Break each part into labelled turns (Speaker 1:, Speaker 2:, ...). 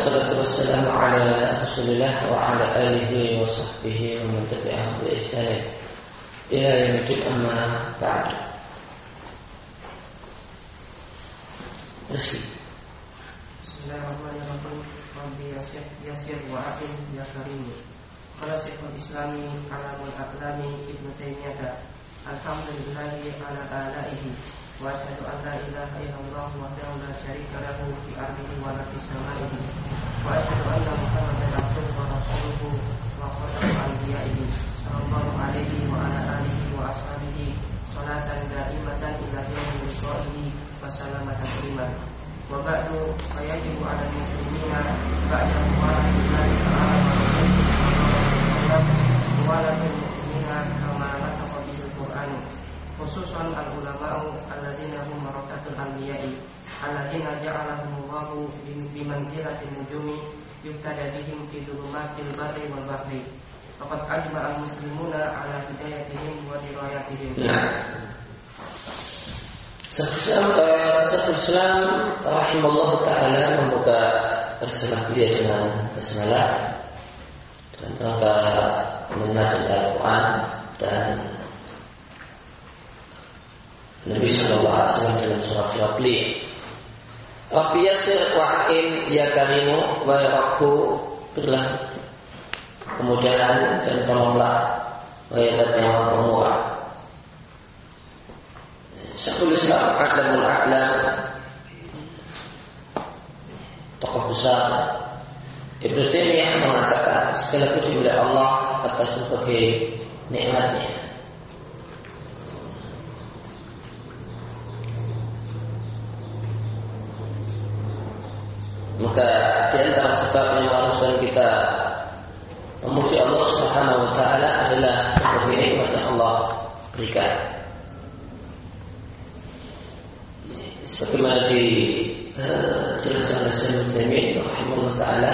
Speaker 1: wassalatu wassalamu ala Rasulillah wa ala alihi wa sahbihi wa man tabi'ahum bi ihsan ila yaumil amma ba'd.
Speaker 2: Bismillahirrahmanirrahim. Rabbi yassir wa aqim ya karim. Qala Syekhul Islami Alamul Aqlami Ibnu Taimiyah. Alhamdulillahi ala alaihi wa asyhadu an la ilaha illallah wahdahu la syarika lahu fi ardihi wa la fis samaihi wa asyhadu anna Muhammadan abduhu wa rasuluhu wa khatamul anbiya'i sallallahu alaihi wa ala alihi wa ashabihi salatan daimatan ila yaumil liqa'ihi wa salaman tasliman. Wa ba'du fayajibu 'ala al-muslimina ba'da muwafaqatillahi ta'ala wa walatul mu'minina kama nataqa bil Qur'an, khususan al-ulama'u alladziina hum warathatul anbiya'i alladziina ja'alahumullahu bimanzilatin nujumi yuqtada bihim fi dhulumatil barri wal bahri. Faqad ajma'a al-muslimuna 'ala hidayatihim wa dirayatihim.
Speaker 1: Syekhul Islam rahimahullah ta'ala membuka risalah beliau dengan basmalah dan rangka mengenal Al-Quran dan Nabi sallallahu alaihi wasallam dalam surah beliau. Rabbi yassir wa'in ya karimu wa ya Rabbu, berilah kemudahan dan tolonglah wa ya Dat yang Maha Pemurah. Syekhul Islam A'lamul A'lam, tokoh besar Ibnu Taimiyah mengatakan segala puji oleh Allah atas berbagai nikmatnya. Maka di antara sebab yang mengharuskan kita memuji Allah Subhanahu wa taala adalah berbagai nikmat yang Allah berikan. Sebagaimana dijelaskan oleh Syekh Utsaimin rahimahullah taala,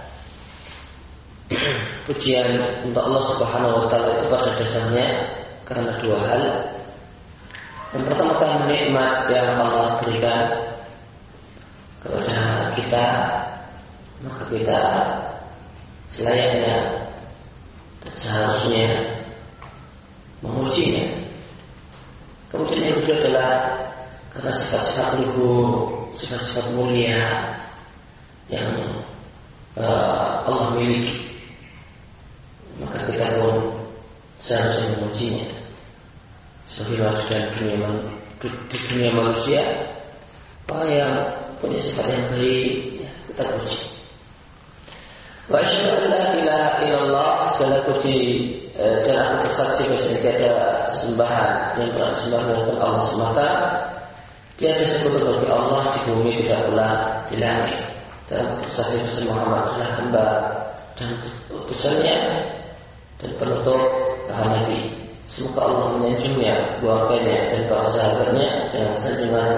Speaker 1: pujian untuk Allah Subhanahu wa taala itu pada dasarnya karena dua hal. Yang pertama kan nikmat yang Allah berikan kepada kita, maka kita selayaknya dan seharusnya memujinya. Kemudian yang kedua adalah karena sifat-sifat luhur, sifat-sifat mulia yang Allah miliki, maka kita pun seharusnya memujinya. Sebagaimana di dunia manusia, orang yang punya sifat yang baik, ya, kita puji. Wa asyhadu an la ilaha illallah, segala puji dan aku bersaksi bahwa tiada sesembahan yang berhak disembah melainkan Allah semata. Tiada sekutu bagi Allah di bumi, tidak pula di langit. Dan bersaksi bahwa Muhammad adalah hamba dan utusannya dan penutup para nabi. Semoga Allah menyanjungnya, keluarganya dan para sahabatnya dengan sanjungan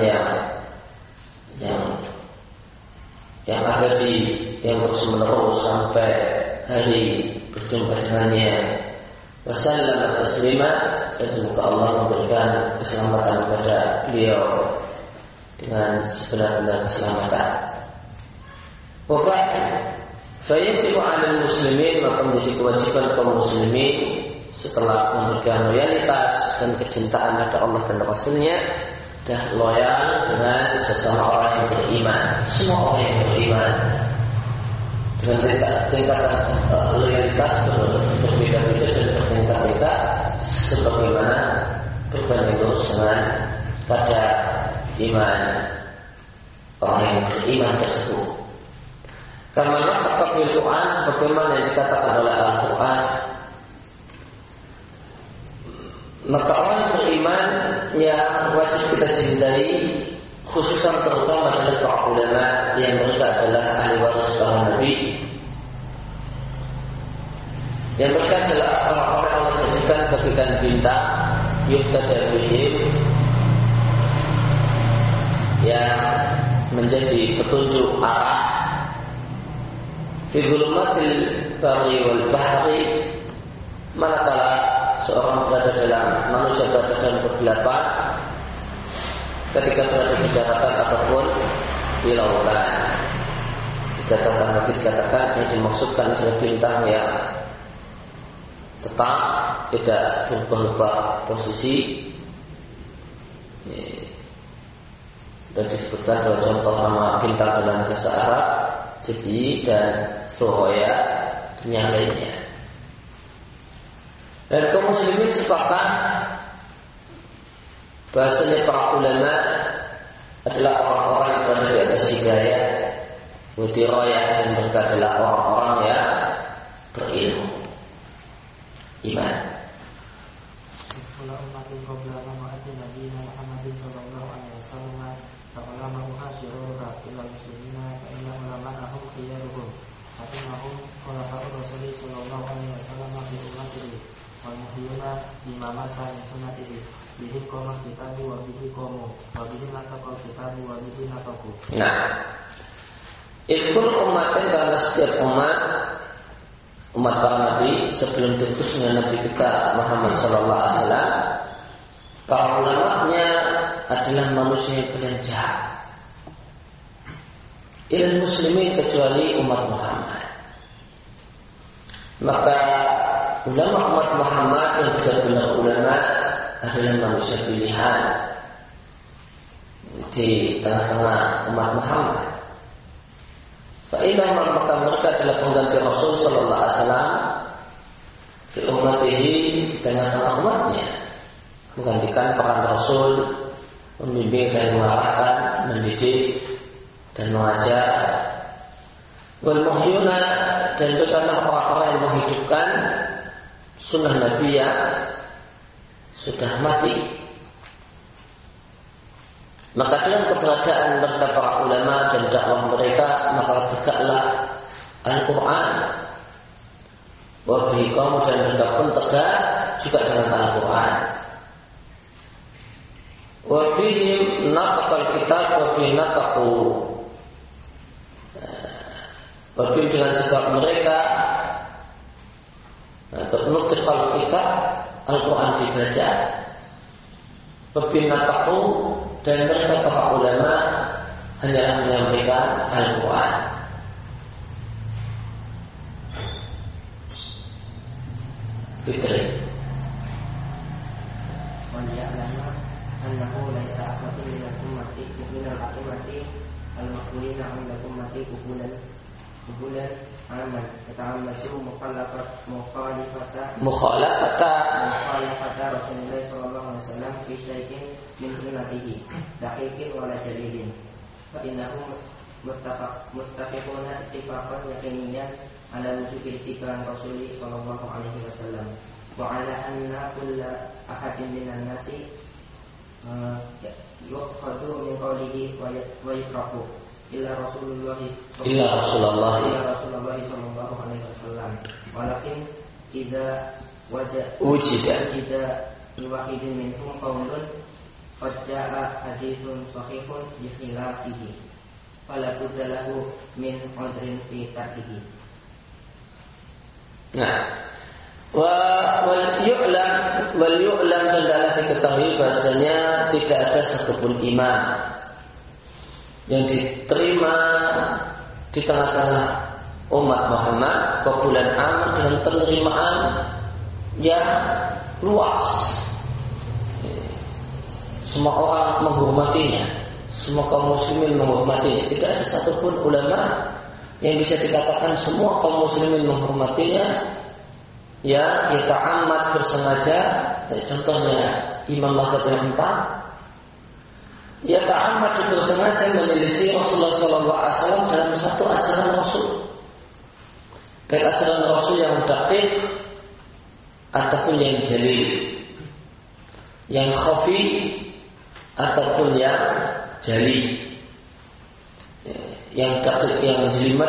Speaker 1: yang abadi, yang terus menerus sampai hari berjumpa dengannya. Wassalam taslima, dan semoga Allah memberikan keselamatan kepada beliau dengan sebenar-benar keselamatan. Wabah fayajibu 'alal muslimin, maka menjadi kewajiban kaum muslimin setelah memberikan loyalitas dan kecintaan pada Allah dan Rasulnya, dah loyal dengan sesama orang yang beriman. Semua orang yang beriman dengan tingkatan loyalitas berbeda-beda dan bertingkat-tingkat sebagaimana berbanding lurus dengan kadar iman orang yang beriman tersebut. Karena kata Al-Quran sebagaimana yang dikatakan oleh Al-Quran, maka orang yang beriman yang wajib kita cintai, khususan terutama adalah para ulama yang mereka adalah ahli waris para nabi, yang mereka adalah orang-orang yang Allah jadikan bagikan bintang yuqtada bihim, yang menjadi petunjuk arah fi dhulumatil barri wal bahri, manakala seorang berada dalam, manusia berada dalam kegelapan ketika berada di daratan ataupun di lautan. catatan lagi dikatakan yang dimaksudkan adalah bintang yang tetap, tidak berubah-ubah posisi. Dan disebutkan dalam contoh nama bintang dalam bahasa Arab, Jadi dan Suroya dan yang lainnya. Dan kaum muslimin sepakat bahasanya para ulama adalah orang-orang yang berada di atas hidayah, mutirayah, dan mereka adalah orang-orang yang berilmu, iman. Nah, ikut umatnya karena setiap umat para nabi sebelum diutusnya Nabi kita Muhammad Sallallahu Alaihi Wasallam, para ulamanya adalah manusia yang paling jahat. Ilal muslimin kecuali umat Muhammad. Maka ulama umat Muhammad yang benar-benar ulama adalah manusia pilihan di tengah-tengah umat Muhammad. Fa'ilah maka mereka adalah pengganti Rasul Sallallahu Alaihi Wasallam di umatihi, di tengah-tengah umatnya, menggantikan peran Rasul, membimbing dan mengarahkan, mendidik dan mengajar. Wal muhyuna, dan bukanlah orang-orang yang menghidupkan sunnah Nabi yang sudah mati. Maka dengan keberadaan mereka para ulama dan dakwah mereka, maka tegaklah Al-Quran. Wabihi kaum, dan mereka pun tegak juga dengan Al-Quran. Wabihim nataqal kitab wabihi nataqu. Wabihim dengan sebab mereka atau nutiqal kitab, Al-Quran dibaca. Wabihi nataqu, dan mereka para ulama hanyalah menyampaikan Al-Quran. Fitri.
Speaker 2: Waliya'lama annahu laisa ahadun minal ummati minal a'imati al-maqbulina 'inda ummati qubulan aman yata'ammadu mukhalafata Rasulullah sallallahu alaihi wasallam fi syai'in min sunnatihi daqiqin wa la jalilin fa innahum muttafiquna ittifaqan yaqiniyan ala wujubi ittiba'i Rasulullah sallallahu alaihi wasallam wa ala anna kulla ahadin minan nasi yukhadu min qawlihi wa yukrahu illa Rasulullah sallallahu alaihi wasallam walakin idza wujida liwahidin minhum qawlun qad jaa hadithun sahihun bi khilafihi fala budda lahu min udrin fi tarkihi.
Speaker 1: Nah, wal yu'lam dan adalah diketahui bahasanya tidak ada satupun imam yang diterima di tengah-tengah umat Muhammad qabulan aman, dengan penerimaan yang luas. Semua orang menghormatinya, semua kaum muslimin menghormatinya. Tidak ada satupun ulama yang bisa dikatakan semua kaum muslimin menghormatinya. Ya, ta'ammad bersengaja. Contohnya Imam Mazhab yang 4. Ya ta'ammad bersengaja menyelisih Rasulullah SAW dalam satu ajaran Rasul. Baik ajaran Rasul yang daqiq ataupun yang jalil, yang khafi ataupun yang jali, yang daqiq, yang jelimet,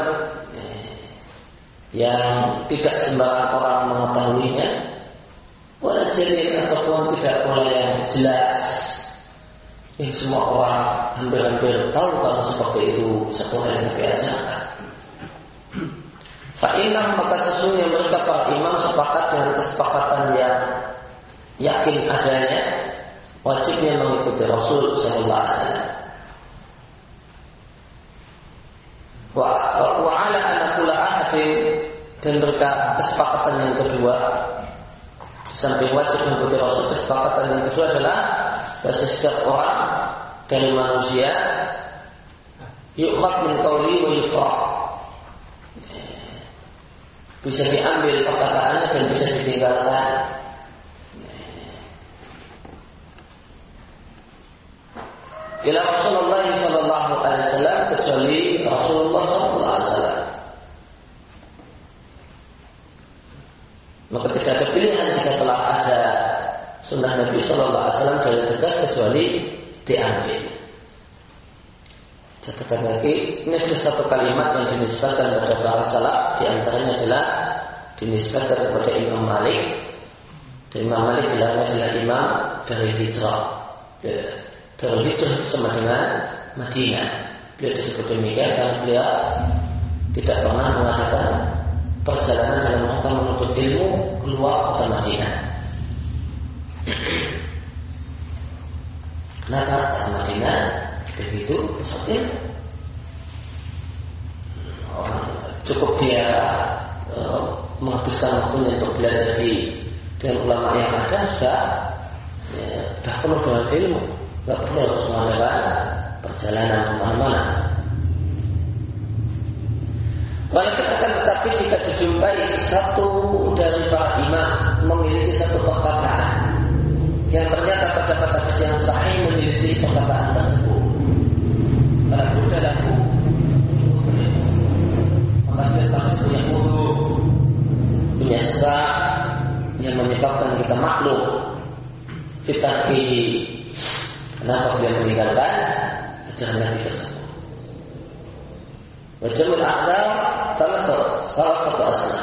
Speaker 1: yang tidak sembarang orang mengetahuinya, wala jalil ataupun tidak pula yang jelas, yang semua orang hampir-hampir tahu kalau seperti itu satu hal yang diajarkan. Fa'inah, maka sesungguhnya mereka para imam sepakat dengan kesepakatan yang yakin adanya wajibnya mengikuti Rasul Sallallahu Alaihi Wasallam. Wa Dan mereka kesepakatan yang kedua, di samping wajib mengikuti Rasul, kesepakatan yang kedua adalah bahwa setiap orang dari manusia yu'khad min qawli wa yutra', bisa diambil perkataannya dan bisa ditinggalkan. Ila Rasulullah sallallahu alaihi wasallam, kecuali Rasulullah sallallahu alaihi wasallam. Maka tidak ada pilihan jika telah ada sunnah Nabi sallallahu alaihi wasallam dari tegas kecuali diambil. Catatan lagi, ini adalah satu kalimat yang dinisbatkan pada para salaf, di antaranya adalah dinisbatkan kepada Imam Malik. Dan Imam Malik bilangnya adalah imam dari hijrah. Dari hijrah sama dengan Madinah. Beliau disebut demikian karena beliau tidak pernah mengadakan perjalanan dalam rangka menuntut ilmu keluar kota Madinah. Kenapa? Karena Madinah begitu pusatnya. Cukup dia menghabiskan waktunya untuk belajar dengan ulama yang ada, sudah penuh dengan ilmu, nggak perlu harus mengadakan perjalanan kemana-mana. Walaupun akan tetapi jika dijumpai satu dari para imam memiliki satu perkataan yang ternyata terdapat hadis yang sahih menyelisih perkataan tersebut, kalau sudah laku, maka dia pasti punya wudu, punya sebab yang menyebabkan kita maklum fitahih. Kenapa dia meninggalkan ajaran Nabi tersebut? Wajibul a'lam salah satu asna.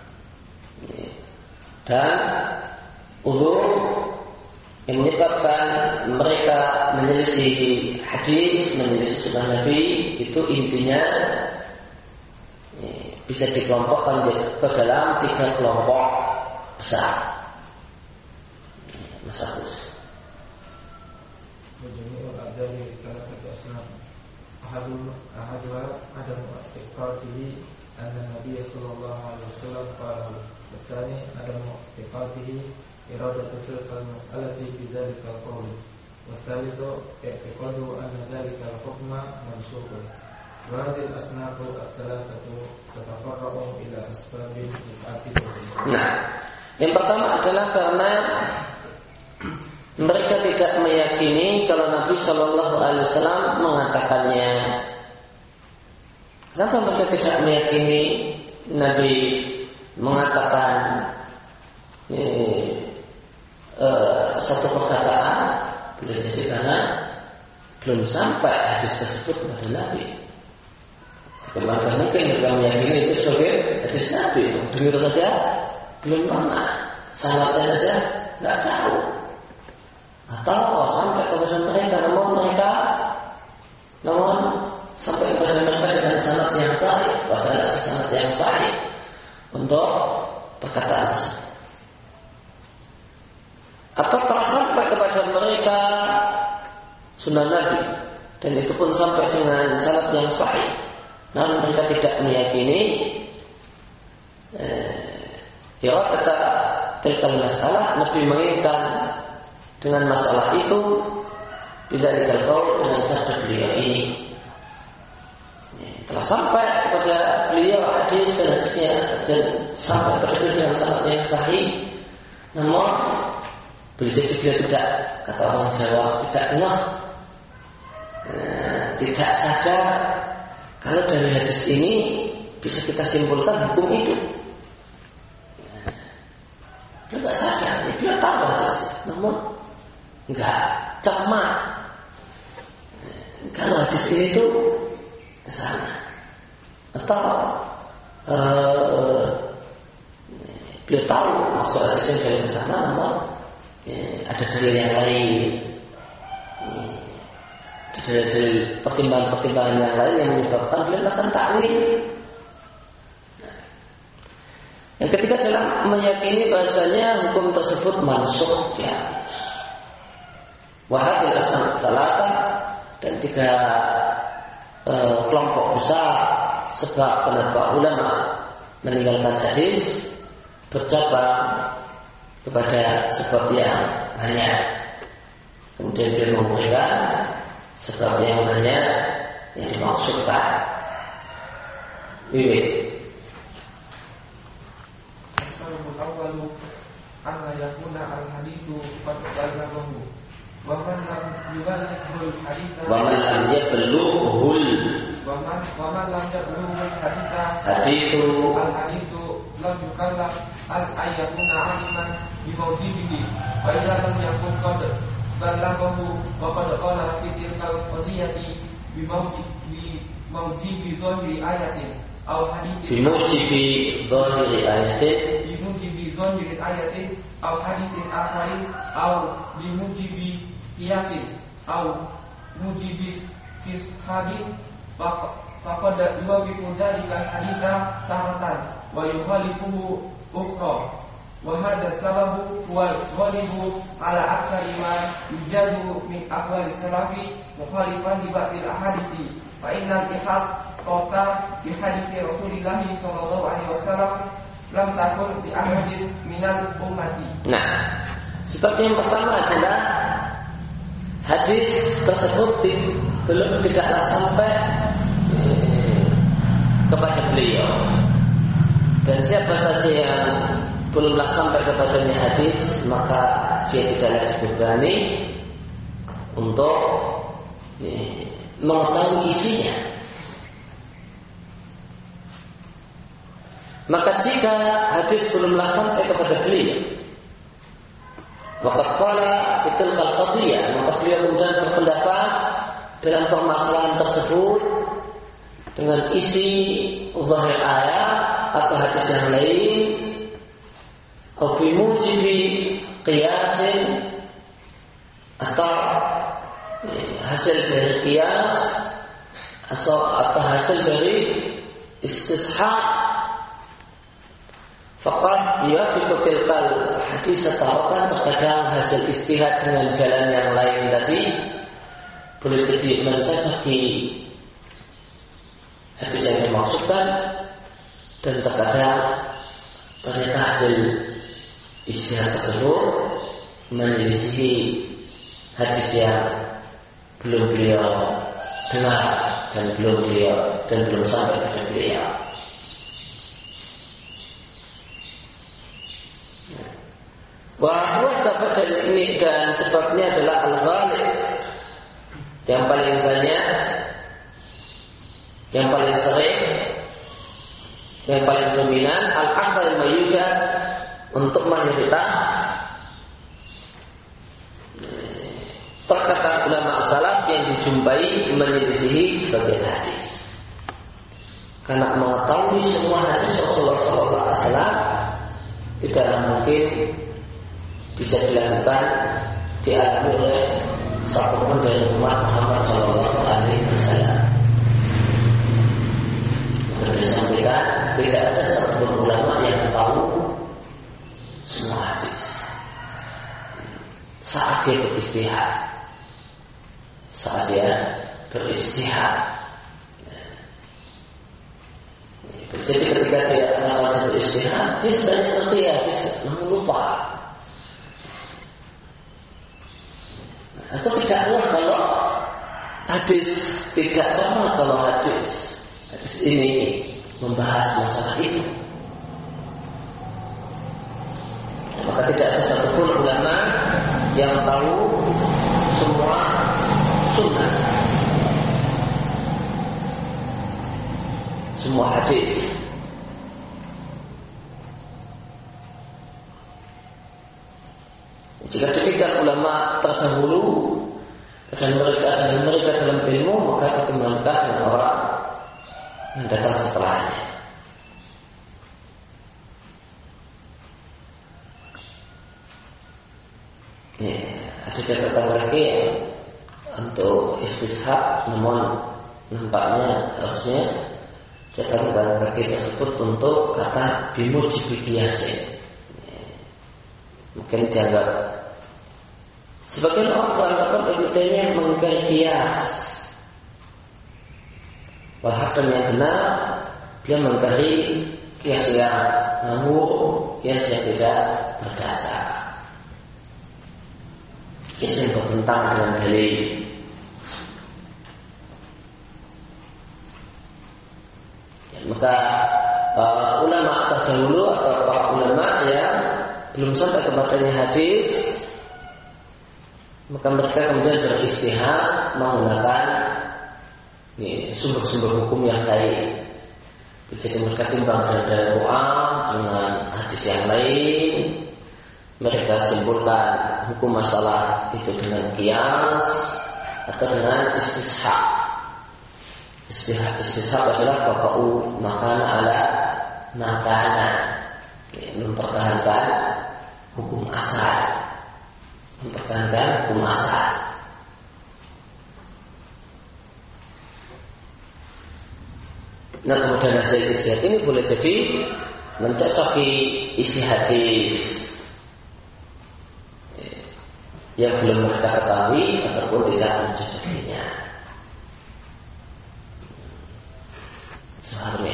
Speaker 1: Dan uzur yang menyebabkan mereka menyelisih hadis, menyelisih sunnah Nabi, itu intinya bisa dikelompokkan ke dalam 3 kelompok besar. Masakus.
Speaker 3: Wajibul a'lam salah satu asna. أحدها عدم اعتقاده أن النبي صلى الله عليه وسلم قاله، والثاني عدم اعتقاده إرادة تلك المسألة بذلك القول، والثالث اعتقاده أن ذلك الحكم منسوخ. وهذه الأصناف الثلاثة تتفرع إلى أسباب متعددة.
Speaker 1: Nah, yang pertama adalah karena mereka tidak meyakini kalau Nabi Shallallahu Alaihi Wasallam mengatakannya. Kenapa mereka tidak meyakini Nabi mengatakan satu perkataan? Boleh jadi karena belum sampai hadis tersebut kepada Nabi. Bagaimana mungkin mereka meyakini itu sebagai hadis Nabi? Dengar saja belum pernah, sanadnya saja tidak tahu. Atau sampai kepada mereka, namun sampai kepada mereka dengan sanad yang baik, padahal sanad yang sahih untuk perkataan tersebut. Atau telah sampai kepada mereka sunnah Nabi, dan itu pun sampai dengan sanad yang sahih, namun mereka tidak meyakini ya kata tilkal masalah, Nabi menginginkan dengan masalah itu bila dikatakan dengan sabda beliau ini. Telah sampai kepada beliau hadis dan hadisnya, dan sampai kepada beliau dengan sanad yang sahih, namun beliau tidak, kata orang Jawa, tidak ngeh, tidak sadar kalau dari hadis ini bisa kita simpulkan hukum itu. Beliau tidak sadar, beliau tahu hadis, namun enggak cermat kalau hadis ini tuh ke sana, atau beliau tahu maksud hadis yang dari ke sana, namun ada dalil yang lain, ada dalil pertimbangan-pertimbangan yang lain yang menyebabkan beliau melakukan takwil. Yang ketiga adalah meyakini bahasanya hukum tersebut mansukh, dihapus. Wahadil asnaf salata, dan 3 kelompok besar sebab pendapat ulama meninggalkan hadis bercabang kepada sebab yang banyak. Kemudian dia memberikan sebab yang banyak yang dimaksudkan. Ini
Speaker 3: Al-awwalu anna yakuna al-hadithu qad balaghahu wa man lam yubalighul haditha
Speaker 1: wa man lam yablughul
Speaker 3: haditha
Speaker 1: hadithu
Speaker 3: al-hadithu lam yukallaf al-ayakuna aliman bimawjibihi wa idza lam yakun qad balaghahu wa qad qala fi tilkal qadiyati bimawjibi dhahiri ayatin aw hadithin
Speaker 1: bimujibi dhahiri ayatin
Speaker 3: bimujibi ayatin aw hadithin akharin aw bimujibi qiyasin aw mujibi hadith faqad yuwafiqu dzalika haditha taratan wa yukhalifuhu ukhra wa hadha sababu huwa ghalibu ala aktsari ma yujadu min aqwali salafi mukhalifan li ba'dil ahadithi fa innal ihad qata bi hadithi Rasulillah sallallahu alaihi wasallam lam takun di ahadin minal ummati.
Speaker 1: Nah, sebab yang pertama adalah hadis tersebut belum tidaklah sampai kepada beliau. Dan siapa saja yang belumlah sampai kepadanya hadis, maka dia tidaklah dibebani untuk mengetahui isinya. Maka jika hadis belumlah sampai kepada beliau, maka qala fitil qadiyah, maka beliau kemudian berpendapat dalam permasalahan tersebut dengan isi zahir ayat atau hadis yang lain, atau bimujibi qiyasin, atau hasil dari qiyas, atau hasil dari istishab. Faqad yafiqu tilkal hadis taratan, terkadang hasil istihad dengan jalan yang lain tadi boleh jadi mencocoki hadis yang dimaksudkan, dan terkadang ternyata hasil istihad tersebut menyelisihi hadis yang belum beliau dengar dan belum sampai pada beliau. Wah, sebab ini dan sebabnya adalah al-ghalib, yang paling banyak, yang paling sering, yang paling dominan, al-akthar mayujad, untuk mayoritas perkataan ulama salaf yang dijumpai menyelisihi sebagai hadis. Karena mengetahui semua hadis Rasulullah SAW tidaklah mungkin bisa dilakukan dialami oleh satupun dari umat Muhammad Sallallahu Alaihi Wasallam. Maka disampaikan tidak ada satupun ulama yang tahu semua hadis. Saat dia beristihad, jadi ketika dia melakukan beristihad, dia sebenarnya ngerti hadis, namun lupa. Atau tidaklah kalau hadis tidak sama, kalau hadis ini membahas masalah itu, maka tidak ada satupun ulama yang tahu semua sunnah, semua hadis. Jika demikian ulama terdahulu dan mereka dalam ilmu, maka dikembangkan dengan orang yang datang setelahnya. Ada catatan lagi untuk istishab, namun nampaknya harusnya catatan kaki tersebut untuk kata bimujibi qiyasin. Mungkin dianggap sebagian orang beranggapan Ibnu Taimiyah mengingkari qiyas. Wahab dan yang benar, dia mengingkari kias yang ngawur, kias yang tidak berdasar, kias yang bertentangan dengan dalil. Maka ulama terdahulu atau para ulama yang belum sampai kepadanya hadis, maka mereka kemudian beristihad menggunakan sumber-sumber hukum yang lain. Jadi mereka timbang dari Quran dengan hadis yang lain, mereka simpulkan hukum masalah itu dengan qiyas atau dengan istishab. Istishab adalah fakau makan ala makanan, mempertahankan hukum asal, mempertahankan hukum asal. Nah, kemudian hasil istihad ini boleh jadi mencocoki isi hadis yang belum mereka ketahui ataupun tidak mencocokinya. Seharusnya.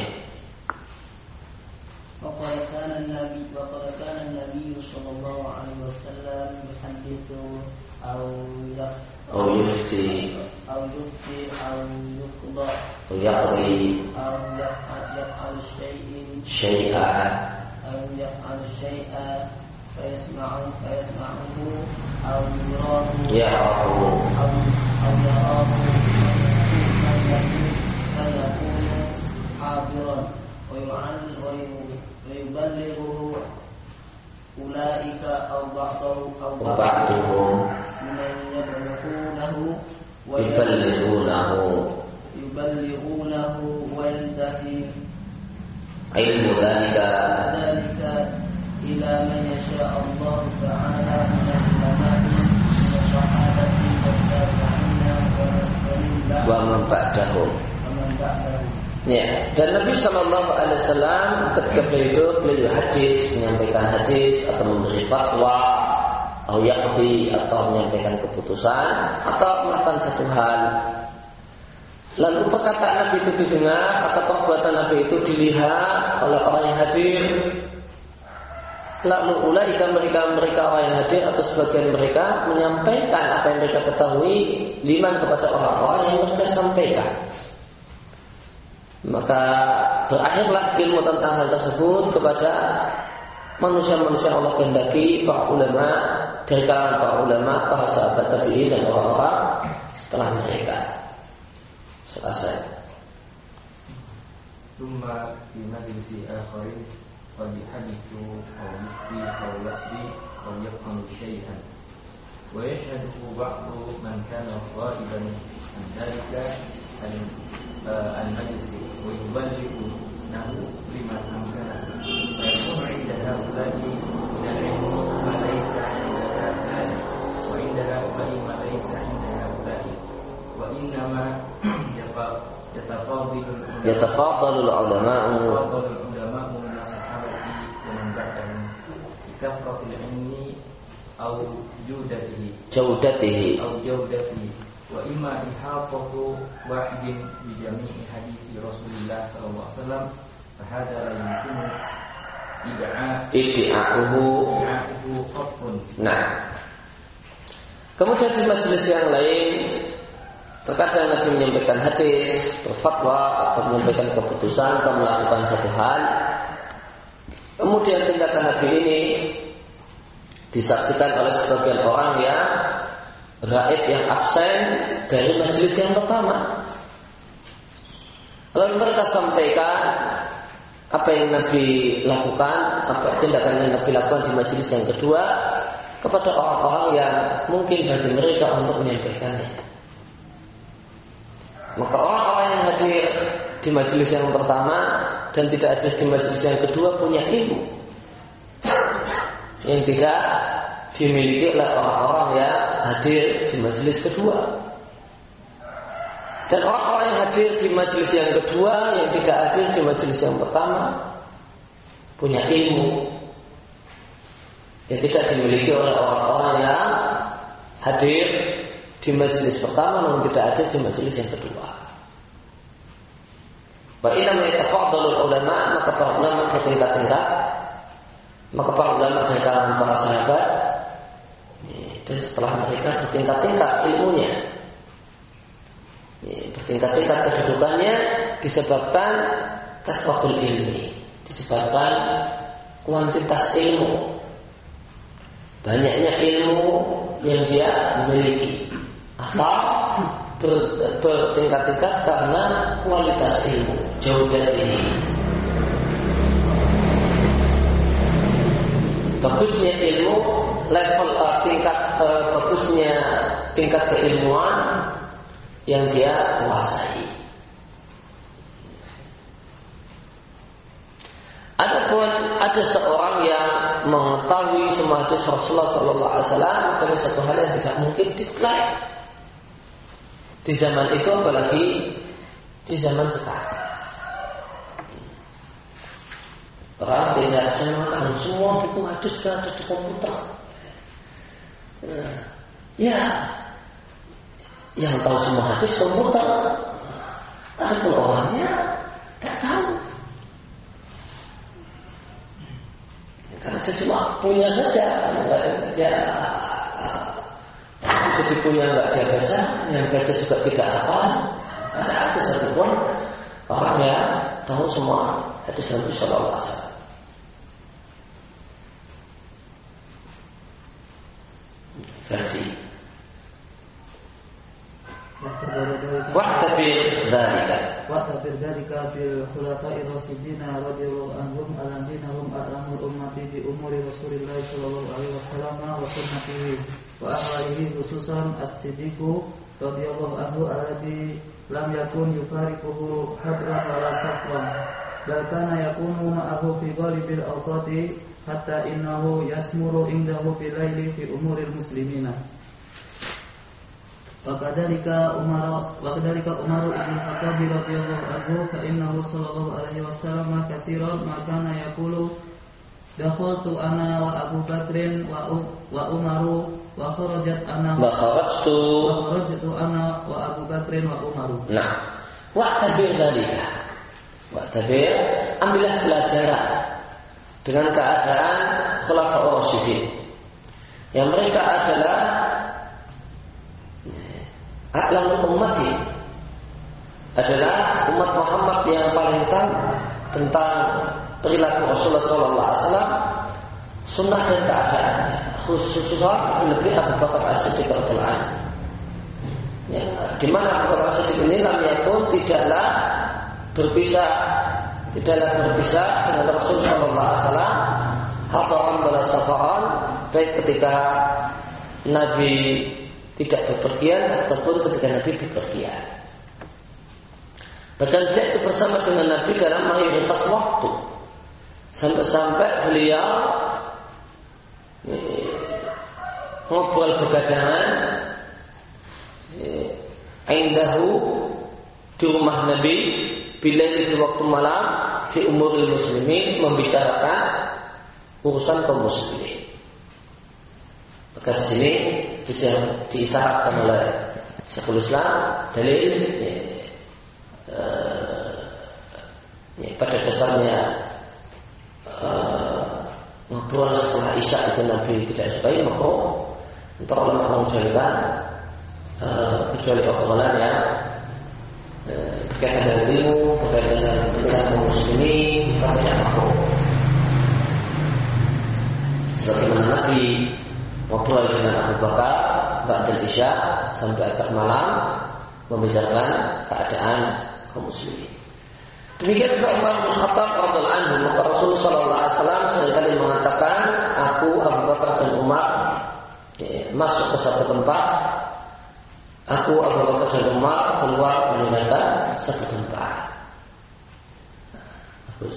Speaker 4: وقد كان النبي صلى الله عليه وسلم يحدث أو يفتي أو يقضى
Speaker 1: أو يقضي
Speaker 4: أو يفعل
Speaker 1: شيئا
Speaker 4: أو يفعل شيئا فيسمعه أو يراه أو يراه فيكون حاضرا ويبلغه أولئك أو بعضهم من يبلغونه وينتهي
Speaker 1: علم ذلك
Speaker 4: إلى من يشاء الله تعالى من العلماء والصحابة والتابعين
Speaker 1: ومن بعدهم. Ya, dan Nabi Sallallahu Alaihi Wasallam ketika beliau hidup, beliau hadis, menyampaikan hadis atau memberi fatwa, atau yaqdi atau menyampaikan keputusan atau melakukan satu hal. Lalu perkataan Nabi itu didengar atau perbuatan Nabi itu dilihat oleh orang yang hadir. Lalu ulaika mereka orang yang hadir atau sebagian mereka menyampaikan apa yang mereka ketahui liman kepada orang-orang yang mereka sampaikan. Maka berakhirlah ilmu tentang hal tersebut kepada manusia-manusia Allah kehendaki, para ulama, dari kalangan para ulama, para sahabat tabi'in dan orang-orang setelah mereka selesai.
Speaker 3: Summa fi majlisi akharin qad hadithu aw yufti aw yaqdi aw yafhamu syai'an wa yashhadu ba'du man kana ghaiban an dhalika al-majlis wa yuballighu nahu liman amkana wa yakunu 'inda haula'i al-'ilmu ma laysa 'inda haula'i wa 'inda haula'i ma laysa 'inda haula'i wa innama
Speaker 1: yatafaddalu al-'ulama'u
Speaker 3: min as-sahabati wa man ba'dahum bi kasratil 'ilmi aw jawdatihi wa imma ihafatu wahidin bi jami'i hadisi Rasulullah sallallahu alaihi wasallam fa hadza la yumkinu
Speaker 1: ida'uhu
Speaker 3: qatun.
Speaker 1: Nah, kemudian di majelis yang lain terkadang Nabi menyampaikan hadis, berfatwa atau menyampaikan keputusan atau melakukan satu hal. Kemudian tindakan Nabi ini disaksikan oleh sebagian orang yang gaib, yang absen dari majelis yang pertama. Lalu mereka sampaikan apa yang Nabi lakukan, apa tindakan yang Nabi lakukan di majelis yang kedua kepada orang-orang yang mungkin bagi mereka untuk menyampaikannya. Maka orang-orang yang hadir di majelis yang pertama dan tidak ada di majelis yang kedua punya ilmu yang tidak dimiliki oleh orang-orang yang hadir di majelis kedua. Dan orang-orang yang hadir di majelis yang kedua yang tidak hadir di majelis yang pertama punya ilmu yang tidak dimiliki oleh orang-orang yang hadir di majelis pertama namun tidak hadir di majelis yang kedua. Wa inna yatafaddalu ulama, maka maka para ulama bertingkat-tingkat. Maka para ulama dari kalangan para sahabat, dan setelah mereka bertingkat-tingkat ilmunya, bertingkat-tingkat kedudukannya disebabkan kasratul ilmi, disebabkan kuantitas ilmu, banyaknya ilmu yang dia miliki, atau bertingkat-tingkat karena kualitas ilmu jauh dan tinggi. Bagusnya ilmu, level bagusnya tingkat keilmuan yang dia kuasai. Adapun ada seorang yang mengetahui semua hadis Rasulullah Sallallahu Alaihi Wasallam, dari satu hal yang tidak mungkin diklaim di zaman itu, apalagi di zaman sekarang. Orang tidak bisa mengatakan semua buku hadis sudah ada di komputer. Ya, yang tahu semua hadis komputer. Adapun orangnya tidak tahu. Karena dia cuma punya saja, jadi punya nggak dia baca, yang baca juga tidak hafal. Ada hadis satupun orang yang tahu semua hadis Nabi Sallallahu Alaihi Wasallam. Ferdi. Wa'tabir dzalika
Speaker 4: fil khulafa'ir rasyidin radhiyallahu anhum alladzina hum a'lamul ummati bi umuri Rasulillah sallallahu alaihi wasallam wa sunnatihi wa ahwalihi, khususan as-siddiq radhiyallahu anhu alladzi lam yakun yufariquhu hadran wala safran, bal kana yakunu ma'ahu fi ghalibil awqati hatta innahu yasmuru indahu bil laili fi umuril muslimina. Wakadhalika Umar ibn Khattab radhiyallahu anhu, fa innahu sallallahu alaihi wasallam katsiran ma kana yaqulu dakhaltu ana wa Abu Bakrin wa Umaru wa kharajtu ana wa Abu Bakrin wa Umaru.
Speaker 1: Nah, wa'tabir dzalika. Wa'tabir, ambillah pelajaran dengan keadaan khulafa'ur rasyidin, yang mereka adalah a'lamul ummati, adalah umat Muhammad yang paling tahu tentang perilaku Rasulullah Sallallahu Alaihi Wasallam, sunnah dan keadaannya, khususnya lebih Abu Bakar As-Siddiq radhiyallahu anhu. Di mana Abu Bakar As-Siddiq ini lam yakun, tidaklah berpisah dengan Rasul Sallallahu Alaihi Wasallam, hadaran wala safaran, baik ketika Nabi tidak bepergian ataupun ketika Nabi bepergian. Bahkan beliau itu bersama dengan Nabi dalam mayoritas waktu, sampai-sampai beliau ngobrol begadangan indahu di rumah Nabi bila di waktu malam fi umuril muslimin, membicarakan urusan kaum muslimin. Maka di sini diisyaratkan oleh Syekhul Islam dalil pada dasarnya ngobrol setelah Isya itu Nabi tidak sukai, makruh. Untuk ulama mengusulkan kecuali orang yang berkaitan dengan ilmu, berkaitan dengan kepentingan kaum muslimin, maka tidak makruh. Sebagaimana Nabi ngobrol dengan Abu Bakar ba'dal Isya sampai agak malam, membicarakan keadaan kaum muslimin. Demikian juga Umar bin Khattab radhiyallahu anhu, maka Rasulullah sallallahu alaihi wasallam seringkali mengatakan, aku Abu Bakar dan Umar masuk ke satu tempat, aku Abu Bakar dan Umar keluar meninggalkan satu tempat. Terus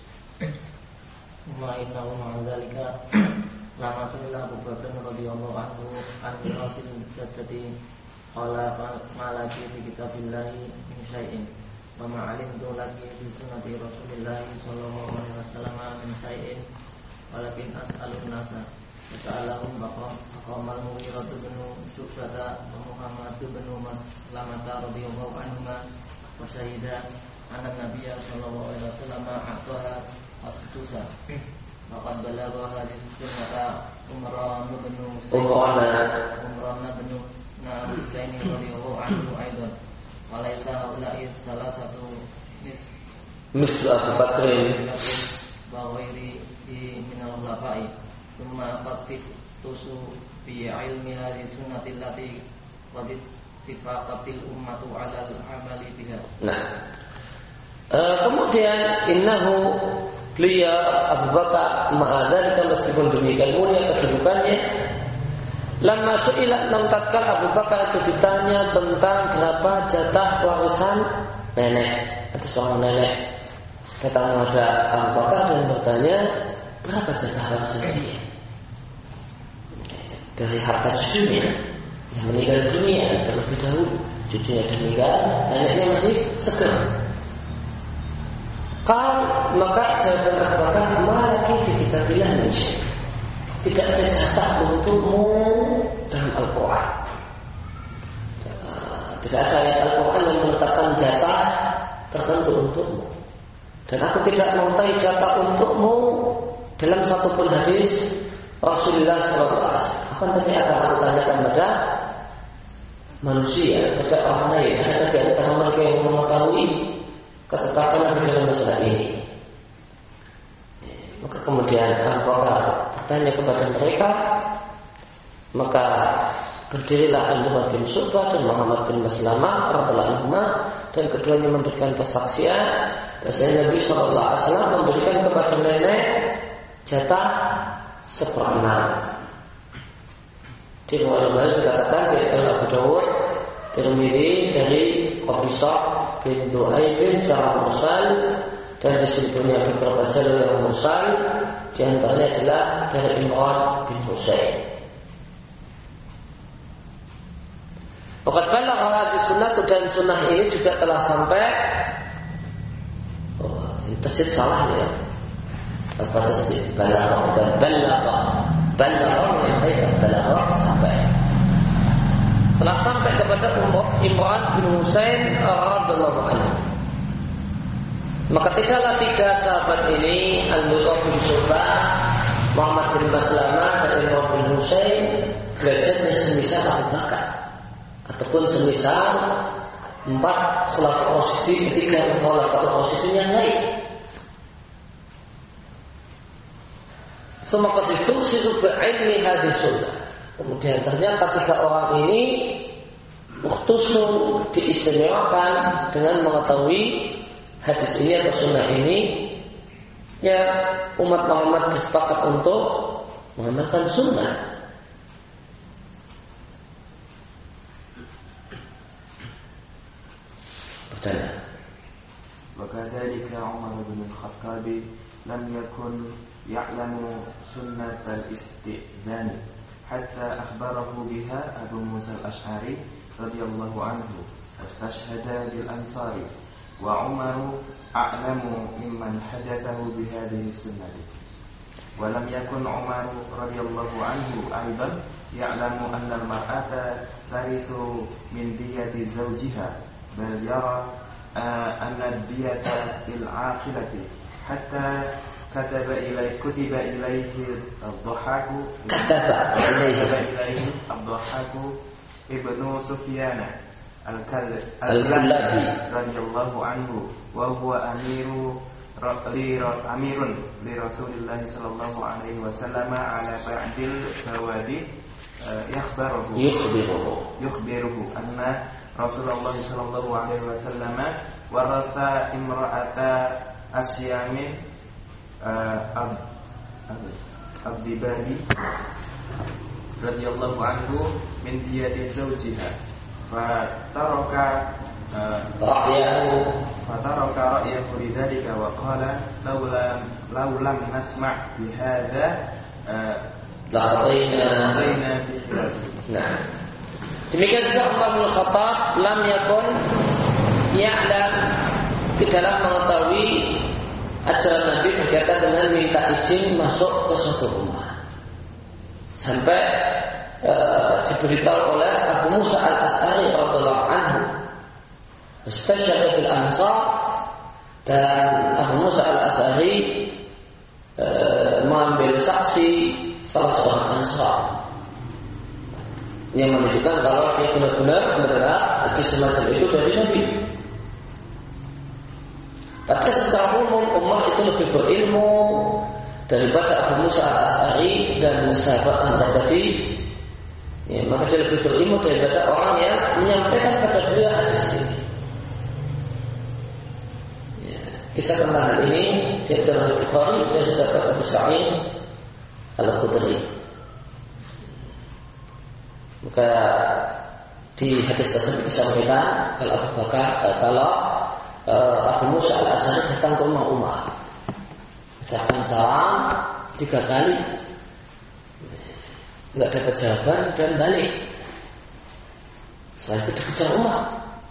Speaker 4: ma'innahu ma'adzalika lama sami'na Abu Bakar radhiyallahu anhu an rasul jadati qala malaki fi kitabillahi min syai'in wa ma alimtu laki fi sunnati Rasulillah sallallahu alaihi wasallam min syai'in walakin as'alun nasa ta'alahum baqamal Mughirah bin Syu'bah wa Muhammad bin Maslamah radhiyallahu anhuma wa syahida anna Nabiya sallallahu alaihi wasallam a'taha as-sutusa. Maqad balagha hadis sunnata Umran bin Husain radhiyallahu anhu aidan. Walaysa ulai salah satu
Speaker 1: misal Abu Bakr
Speaker 4: bawairi minal ulafai. Summa qad tusu bi ilmi hadis sunnati allati qad tifaqatil ummatu 'alal 'amali biha.
Speaker 1: Nah, kemudian innahu beliau Abu Bakar ma'adzalika meskipun demikian mulia kedudukannya, lamma su'ila tatkala Abu Bakar itu ditanya tentang berapa jatah warisan nenek atau seorang nenek, datang kepada Abu Bakar dan bertanya berapa jatah warisan dia dari harta cucunya yang meninggal dunia terlebih dahulu. Cucunya sudah meninggal, neneknya masih segar. Maka saya berkata, malaki fi kitabillah min syai'. Tidak ada jatah untukmu dalam Al-Quran. Tidak ada ayat Al-Quran yang menetapkan jatah tertentu untukmu. Dan aku tidak mengetahui jatah untukmu dalam satupun hadis Rasulullah SAW. Akan tapi akan aku tanyakan pada manusia, pada orang lain. Ada di antara mereka yang mengetahui ketetapan Nabi dalam masalah ini. Maka kemudian Abu Bakar bertanya kepada mereka, maka berdirilah Al-Mughirah bin Syu'bah dan Muhammad bin Maslamah radhiyallahu anhuma, dan keduanya memberikan persaksian bahwasanya Nabi sallallahu alaihi wasallam memberikan kepada nenek jatah 1/6. Di riwayat lain dikatakan dari Abu Dawud, Tirmidzi dari Qabisah bin Du'ay bin secara mursal, dan di sini punya beberapa jalur yang mursal, di antaranya adalah dari Imran bin Husain. Waqad balagha hadis sunnah, dan sunnah ini juga telah sampai. Tasjid salah ya. Apa tasjid? Balagha dan balagha yang baik, balagha sampai. Telah sampai kepada Imran bin Husain radhiyallahu anhu. Maka tidaklah tiga sahabat ini, Al-Mughirah bin Syu'bah, Muhammad bin Maslamah dan Imran bin Husain, derajatnya semisal Abu Bakar ataupun semisal 4 khulafaur rasyidin, 3 khulafaur rasyidin yang lain. Semua itu situ ilmi hadis sunnah. Kemudian ternyata 3 orang ini mukhtusun, diistimewakan dengan mengetahui hadis ini atau sunnah ini. Ya, umat Muhammad bersepakat untuk mengamalkan sunnah. Bertanya.
Speaker 5: وكذلك عمر بن الخطاب لم يكن يعلم سنة الاستئذان حتى أخبره بها أبو موسى الأشعري رضي الله عنه واستشهد بالأنصار وعمر أعلم ممن حدثه بهذه السنة ولم يكن عمر رضي الله عنه أيضا يعلم أن المرأة ترث من دية زوجها بل يرى أن الدية للعاقلة حتى كتب إليه الضحاك ابن سفيان الكلابي رضي الله عنه وهو أمير لرسول الله صلى الله عليه وسلم على بعد الفوادي يخبره أن رسول الله صلى الله عليه وسلم ورث امرأة أسيام الضبابي رضي الله عنه من دية زوجها فترك رأيه لذلك وقال لو لم نسمع بهذا لقضينا بخلافه.
Speaker 1: Nah, demikian juga Umar bin Khattab lam yakun ya'lam, tidaklah mengetahui ajaran Nabi berkaitan dengan minta izin masuk ke suatu rumah, sampai diberitahu oleh Abu Musa al-Ash'ari radhiyallahu anhu, istashhada bil ansar, Dan Abu Musa al-Asy'ari mengambil saksi salah seorang Ansar yang menunjukkan kalau dia benar-benar adalah hadis semacam itu dari Nabi. Padahal secara umum ummah itu lebih berilmu daripada Abu Musa al-Asy'ari dan sahabat Ansar tadi. Ya, maka dia lebih berilmu daripada orang yang menyampaikan pada beliau hadis ini. Ya, kisah tentang hal ini diriwayatkan oleh Bukhari dari sahabat Abu Sa'id al-Khudri. Maka di hadis tersebut disampaikan kalau Abu Musa al-Asy'ari datang ke rumah Umar, ucapkan salam 3 kali, nggak dapat jawaban dan balik. Setelah itu dikejar Umar.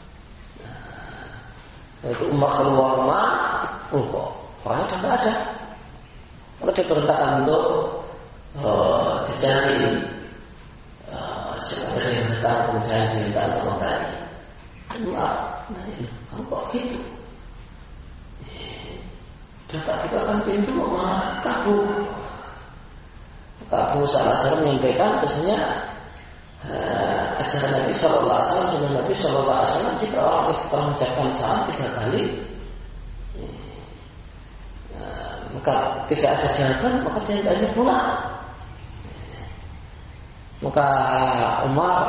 Speaker 1: Itu Umar keluar rumah, orangnya sudah nggak ada. Maka dia perintahkan untuk dicari siapa yang datang, kemudian diminta untuk menggali. Dan Umar, kamu kok gitu? Dapat bukakan pintu malah kabur. Abu Musa al-Asy'ari menyampaikan bahasanya ajaran Nabi Sallallahu Alaihi Wasallam, sunnah Nabi Sallallahu Alaihi Wasallam, jika orang itu telah mengucapkan salam 3 kali, maka tidak ada jawaban, maka dia hendaknya pulang. Maka Umar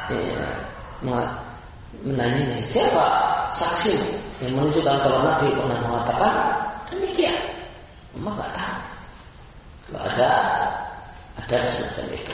Speaker 1: menanya, siapa saksi yang menunjukkan kalau Nabi pernah mengatakan demikian? Umar nggak tahu. Kalau ada semacam itu.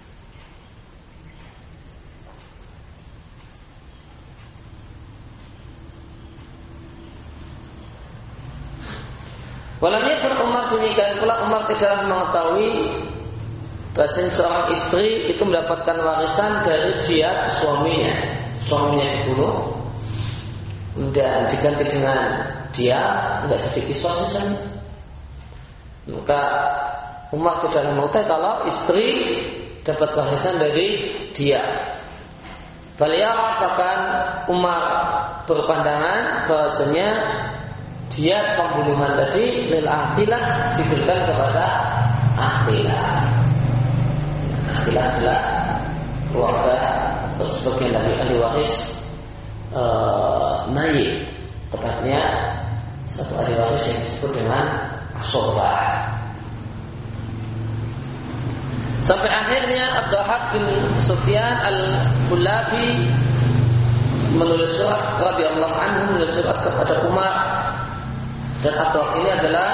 Speaker 1: Walamnya pun Umar demikian pula Umar tidaklah mengetahui bahasanya seorang istri itu mendapatkan warisan dari dia suaminya. Suaminya dibunuh, kemudian diganti dengan dia, enggak jadi kisos misalnya. Maka Umar tidaklah mengetahui kalau istri dapat warisan dari dia. Beliau bahkan Umar berpandangan bahasanya dia pembunuhan tadi lil ahtilah diberikan kepada ahtilah. Ahtilah adalah keluarga atau sebagian dari ahli waris mayit, tepatnya satu ahli waris yang disebut dengan asobah. Sampai akhirnya Abdullah bin Sufyan al-Kullabi menulis surat radhiyallahu anhu, menulis surat kepada Umar. Dan Abdullah ini adalah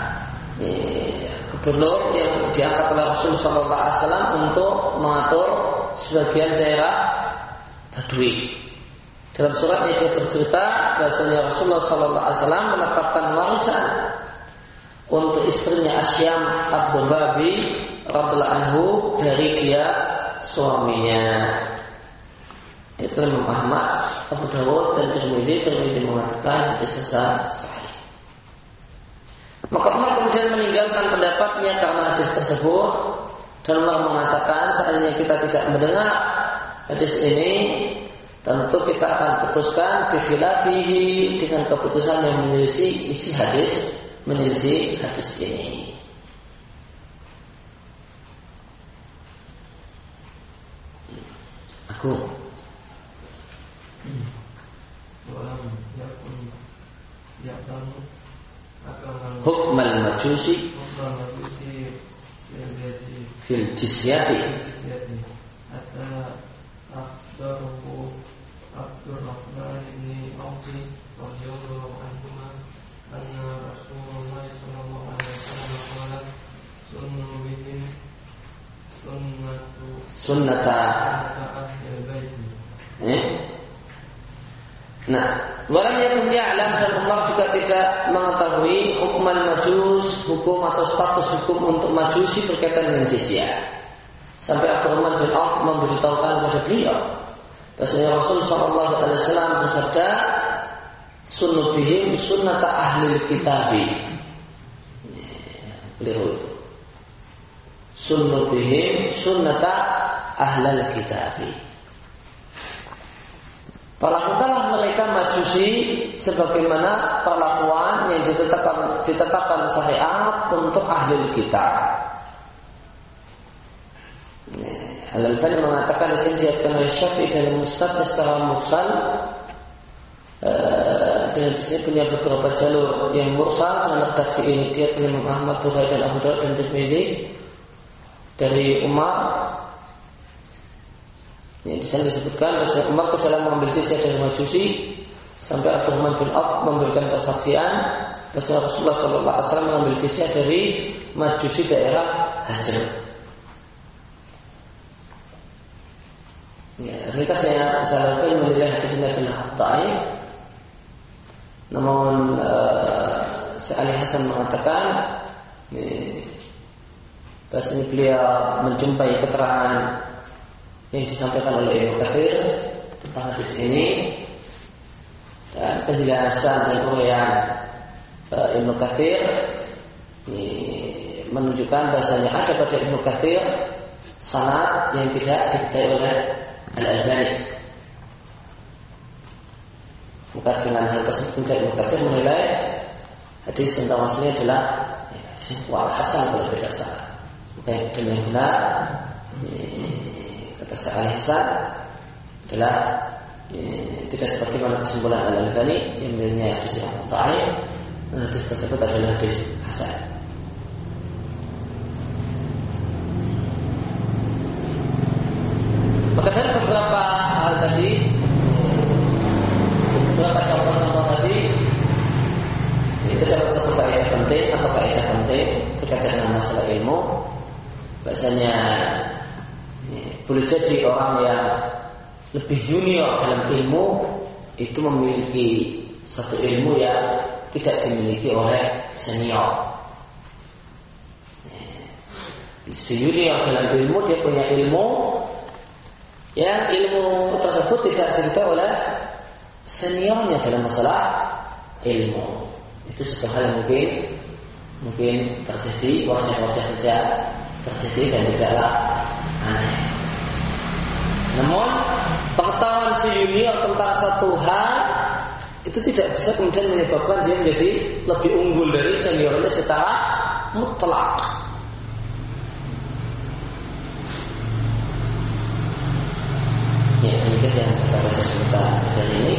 Speaker 1: gubernur yang diangkat oleh Rasulullah sallallahu alaihi wasallam untuk mengatur sebagian daerah Badui. Dalam suratnya dia bercerita bahasanya Rasulullah sallallahu alaihi wasallam menetapkan warisan untuk istrinya Asyam Abdullah radhiyallahu anhu dari dia suaminya. Dia telah Muhammad, Abu Dawud dan Tirmidzi mengatakan hadis sahih. Maka Umar kemudian meninggalkan pendapatnya karena hadis tersebut dan Umar mengatakan seandainya kita tidak mendengar hadis ini, tentu kita akan putuskan bifilafihi dengan keputusan yang menyelisih isi hadis, menyelisih hadis ini. Aku hukm al-majusi fil jizyati
Speaker 3: hatta akhbarahu Abdurrahman bin Auf radhiyallahu anhu anna Rasulullah sallallahu alaihi wasallam qala sunnu bihim
Speaker 1: sunnata. Nah, walam yakun ya'lam dan Allah juga tidak mengetahui hukuman majus, hukum atau status hukum untuk majusi berkaitan dengan jizyah. Sampai Abdurrahman bin Auf memberitahukan kepada beliau bahasanya Rasul sallallahu alaihi wasallam bersabda, "Sunnu bihim sunnata ahli kitabi." Beliau itu sunnu bihim sunnata ahlal kitabi. Lakukanlah mereka Majusi sebagaimana perlakuan yang ditetapkan syariat untuk ahli kitab. Al-Albani mengatakan di sini diatkan oleh Syafi'i dalam Musnad secara mursal, dan di sini punya beberapa jalur yang mursal dengan redaksi ini diatkan Imam Ahmad, Bukhari dan Abu Dawud dan Tirmidzi dari Umar. Di sana disebutkan Umar tidaklah mengambil jizyah dari Majusi sampai Abdurrahman bin Auf memberikan persaksian bahwa Rasulullah SAW mengambil jizyah dari Majusi daerah Hajar. Ringkasnya Al-Albani menilai hadis ini adalah dhaif. Namun Ali Hasan mengatakan bahasanya beliau menjumpai keterangan yang disampaikan oleh Ibnu Katsir tentang hadis ini, dan penjelasan dan uraian Ibnu Katsir menunjukkan bahasanya ada pada Ibnu Katsir sanad yang tidak diketahui oleh Al-Albani. Maka dengan hal tersebut Ibnu Katsir menilai hadis tentang aslinya adalah hadis wal hasan kalau tidak salah. Maka yang benar kata Ali Hasan adalah tidak sebagaimana kesimpulan Al-Albani yang menilai hadis yang dhaif. Hadis tersebut adalah hadis hasan. Maka dari beberapa hal tadi, beberapa contoh-contoh tadi, itu dapat satu kaidah penting atau kaidah penting berkaitan dengan masalah ilmu. Bahasanya boleh jadi orang yang lebih junior dalam ilmu itu memiliki satu ilmu yang tidak dimiliki oleh senior. Junior dalam ilmu, dia punya ilmu yang ilmu tersebut tidak diketahui oleh seniornya dalam masalah ilmu. Itu suatu hal yang mungkin terjadi, wajar-wajar saja terjadi dan tidaklah aneh. Namun pengetahuan si junior tentang satu hal itu tidak bisa kemudian menyebabkan dia menjadi lebih unggul dari seniornya secara mutlak. Ya, demikian yang kita baca sebentar dari ini.